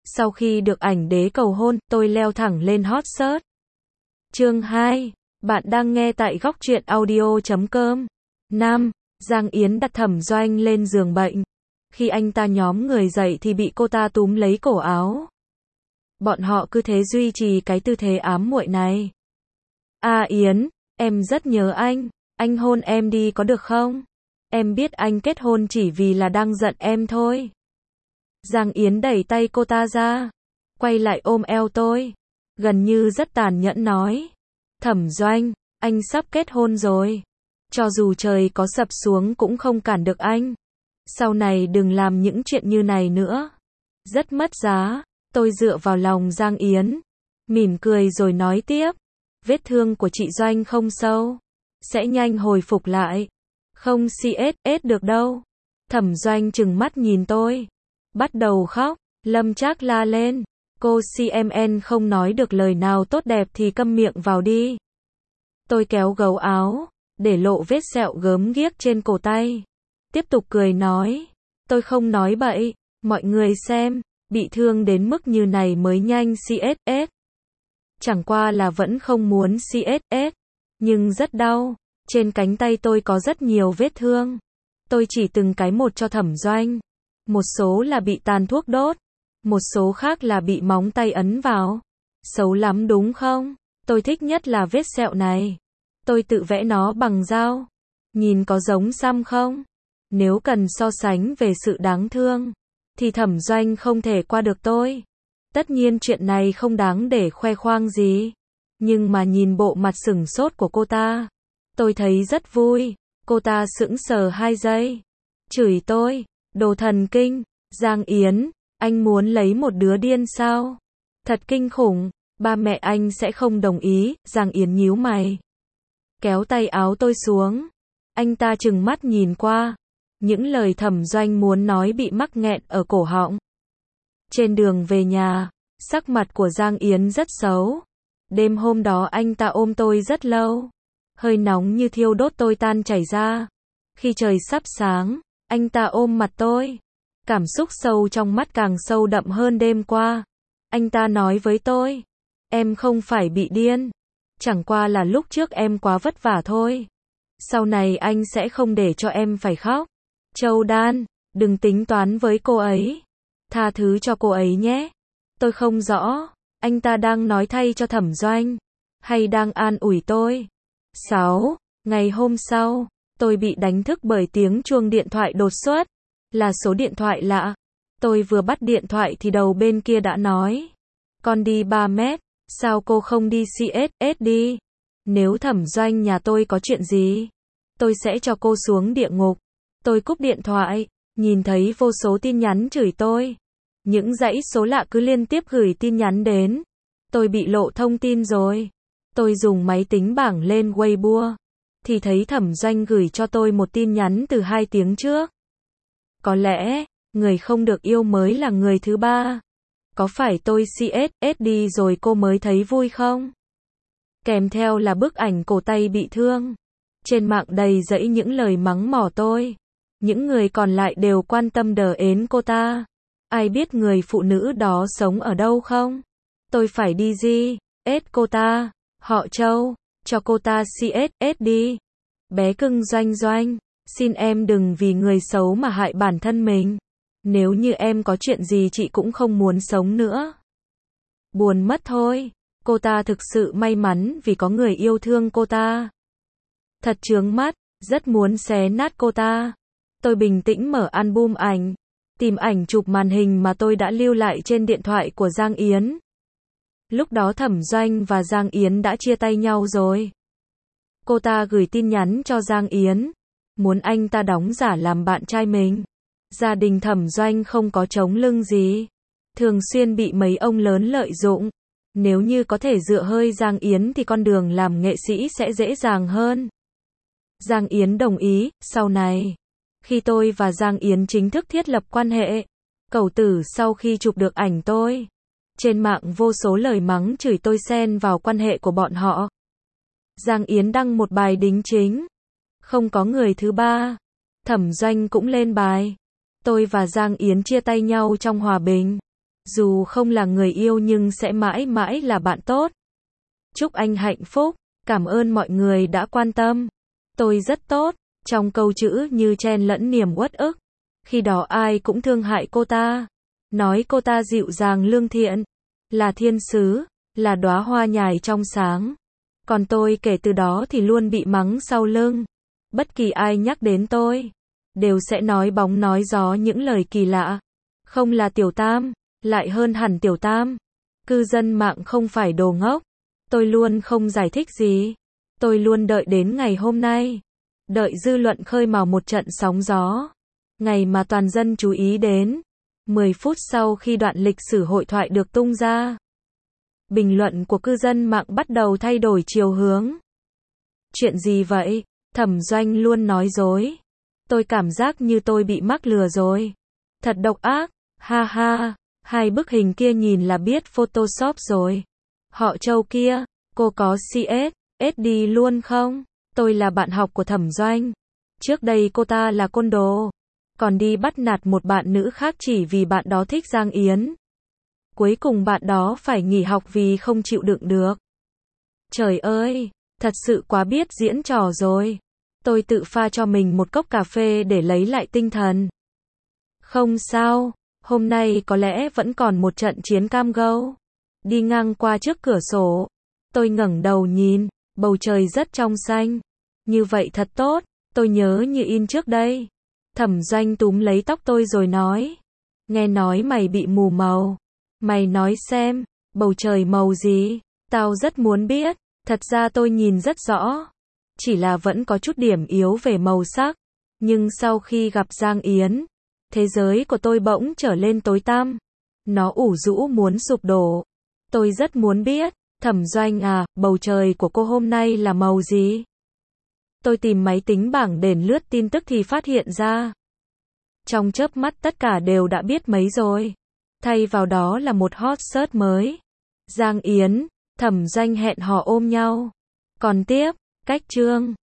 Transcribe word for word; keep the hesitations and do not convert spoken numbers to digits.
Sau khi được ảnh đế cầu hôn, tôi leo thẳng lên hot search. Chương hai. Bạn đang nghe tại góc truyện audio chấm com. Nam. Giang Yến đặt Thẩm Doanh lên giường bệnh. Khi anh ta nhóm người dậy thì bị cô ta túm lấy cổ áo. Bọn họ cứ thế duy trì cái tư thế ám muội này. A Yến, em rất nhớ anh. Anh hôn em đi có được không? Em biết anh kết hôn chỉ vì là đang giận em thôi. Giang Yến đẩy tay cô ta ra, quay lại ôm eo tôi, gần như rất tàn nhẫn nói. Thẩm Doanh, anh sắp kết hôn rồi. Cho dù trời có sập xuống cũng không cản được anh. Sau này đừng làm những chuyện như này nữa. Rất mất giá. Tôi dựa vào lòng Giang Yến, mỉm cười rồi nói tiếp. Vết thương của chị Doanh không sâu, sẽ nhanh hồi phục lại. Không xê ét ét được đâu. Thẩm Doanh trừng mắt nhìn tôi, bắt đầu khóc. Lâm Trác la lên. Cô xê em en không nói được lời nào tốt đẹp thì câm miệng vào đi. Tôi kéo gấu áo, để lộ vết sẹo gớm ghiếc trên cổ tay. Tiếp tục cười nói. Tôi không nói bậy. Mọi người xem, bị thương đến mức như này mới nhanh xê ét ét. Chẳng qua là vẫn không muốn xê ét ét. Nhưng rất đau. Trên cánh tay tôi có rất nhiều vết thương. Tôi chỉ từng cái một cho Thẩm Doanh. Một số là bị tàn thuốc đốt. Một số khác là bị móng tay ấn vào. Xấu lắm đúng không? Tôi thích nhất là vết sẹo này. Tôi tự vẽ nó bằng dao. Nhìn có giống xăm không? Nếu cần so sánh về sự đáng thương, thì Thẩm Doanh không thể qua được tôi. Tất nhiên chuyện này không đáng để khoe khoang gì. Nhưng mà nhìn bộ mặt sửng sốt của cô ta, tôi thấy rất vui. Cô ta sững sờ hai giây. Chửi tôi. Đồ thần kinh. Giang Yến, anh muốn lấy một đứa điên sao? Thật kinh khủng. Ba mẹ anh sẽ không đồng ý. Giang Yến nhíu mày, kéo tay áo tôi xuống. Anh ta trừng mắt nhìn qua. Những lời Thẩm Doanh muốn nói bị mắc nghẹn ở cổ họng. Trên đường về nhà, sắc mặt của Giang Yến rất xấu. Đêm hôm đó anh ta ôm tôi rất lâu. Hơi nóng như thiêu đốt tôi tan chảy ra. Khi trời sắp sáng, anh ta ôm mặt tôi. Cảm xúc sâu trong mắt càng sâu đậm hơn đêm qua. Anh ta nói với tôi. Em không phải bị điên. Chẳng qua là lúc trước em quá vất vả thôi. Sau này anh sẽ không để cho em phải khóc. Châu Đan, đừng tính toán với cô ấy. Tha thứ cho cô ấy nhé. Tôi không rõ, anh ta đang nói thay cho Thẩm Doanh, hay đang an ủi tôi. sáu. Ngày hôm sau, tôi bị đánh thức bởi tiếng chuông điện thoại đột xuất. Là số điện thoại lạ. Tôi vừa bắt điện thoại thì đầu bên kia đã nói. Con đi ba mét, sao cô không đi xê ét ét đi? Nếu Thẩm Doanh nhà tôi có chuyện gì, tôi sẽ cho cô xuống địa ngục. Tôi cúp điện thoại, nhìn thấy vô số tin nhắn chửi tôi. Những dãy số lạ cứ liên tiếp gửi tin nhắn đến. Tôi bị lộ thông tin rồi. Tôi dùng máy tính bảng lên Weibo, thì thấy Thẩm Doanh gửi cho tôi một tin nhắn từ hai tiếng trước. Có lẽ, người không được yêu mới là người thứ ba. Có phải tôi xê ét ét đi rồi cô mới thấy vui không? Kèm theo là bức ảnh cổ tay bị thương. Trên mạng đầy dẫy những lời mắng mỏ tôi. Những người còn lại đều quan tâm đờ ến cô ta. Ai biết người phụ nữ đó sống ở đâu không? Tôi phải đi gì? Ết cô ta. Họ Châu. Cho cô ta xê ét ét đi. Bé cưng Doanh Doanh. Xin em đừng vì người xấu mà hại bản thân mình. Nếu như em có chuyện gì chị cũng không muốn sống nữa. Buồn mất thôi. Cô ta thực sự may mắn vì có người yêu thương cô ta. Thật chướng mắt. Rất muốn xé nát cô ta. Tôi bình tĩnh mở album ảnh, tìm ảnh chụp màn hình mà tôi đã lưu lại trên điện thoại của Giang Yến. Lúc đó Thẩm Doanh và Giang Yến đã chia tay nhau rồi. Cô ta gửi tin nhắn cho Giang Yến, muốn anh ta đóng giả làm bạn trai mình. Gia đình Thẩm Doanh không có chống lưng gì, thường xuyên bị mấy ông lớn lợi dụng. Nếu như có thể dựa hơi Giang Yến thì con đường làm nghệ sĩ sẽ dễ dàng hơn. Giang Yến đồng ý. Sau này, khi tôi và Giang Yến chính thức thiết lập quan hệ, Cẩu Tử sau khi chụp được ảnh tôi, trên mạng vô số lời mắng chửi tôi xen vào quan hệ của bọn họ. Giang Yến đăng một bài đính chính. Không có người thứ ba. Thẩm Doanh cũng lên bài. Tôi và Giang Yến chia tay nhau trong hòa bình. Dù không là người yêu nhưng sẽ mãi mãi là bạn tốt. Chúc anh hạnh phúc. Cảm ơn mọi người đã quan tâm. Tôi rất tốt. Trong câu chữ như chen lẫn niềm uất ức. Khi đó ai cũng thương hại cô ta. Nói cô ta dịu dàng lương thiện. Là thiên sứ. Là đóa hoa nhài trong sáng. Còn tôi kể từ đó thì luôn bị mắng sau lưng. Bất kỳ ai nhắc đến tôi, đều sẽ nói bóng nói gió những lời kỳ lạ. Không là tiểu tam, lại hơn hẳn tiểu tam. Cư dân mạng không phải đồ ngốc. Tôi luôn không giải thích gì. Tôi luôn đợi đến ngày hôm nay. Đợi dư luận khơi mào một trận sóng gió. Ngày mà toàn dân chú ý đến. mười phút sau khi đoạn lịch sử hội thoại được tung ra, bình luận của cư dân mạng bắt đầu thay đổi chiều hướng. Chuyện gì vậy? Thẩm Doanh luôn nói dối. Tôi cảm giác như tôi bị mắc lừa rồi. Thật độc ác. Ha ha. Hai bức hình kia nhìn là biết Photoshop rồi. Họ Châu kia, cô có xê ét, ét đê luôn không? Tôi là bạn học của Thẩm Doanh. Trước đây cô ta là côn đồ. Còn đi bắt nạt một bạn nữ khác chỉ vì bạn đó thích Giang Yến. Cuối cùng bạn đó phải nghỉ học vì không chịu đựng được. Trời ơi, thật sự quá biết diễn trò rồi. Tôi tự pha cho mình một cốc cà phê để lấy lại tinh thần. Không sao, hôm nay có lẽ vẫn còn một trận chiến cam go. Đi ngang qua trước cửa sổ, tôi ngẩng đầu nhìn, bầu trời rất trong xanh. Như vậy thật tốt, tôi nhớ như in trước đây. Thẩm Doanh túm lấy tóc tôi rồi nói. Nghe nói mày bị mù màu. Mày nói xem, bầu trời màu gì? Tao rất muốn biết. Thật ra tôi nhìn rất rõ. Chỉ là vẫn có chút điểm yếu về màu sắc. Nhưng sau khi gặp Giang Yến, thế giới của tôi bỗng trở lên tối tăm. Nó ủ rũ muốn sụp đổ. Tôi rất muốn biết. Thẩm Doanh à, bầu trời của cô hôm nay là màu gì? Tôi tìm máy tính bảng đền lướt tin tức thì phát hiện ra. Trong chớp mắt tất cả đều đã biết mấy rồi. Thay vào đó là một hot search mới. Giang Yến, Thẩm Doanh hẹn hò ôm nhau. Còn tiếp, cách chương.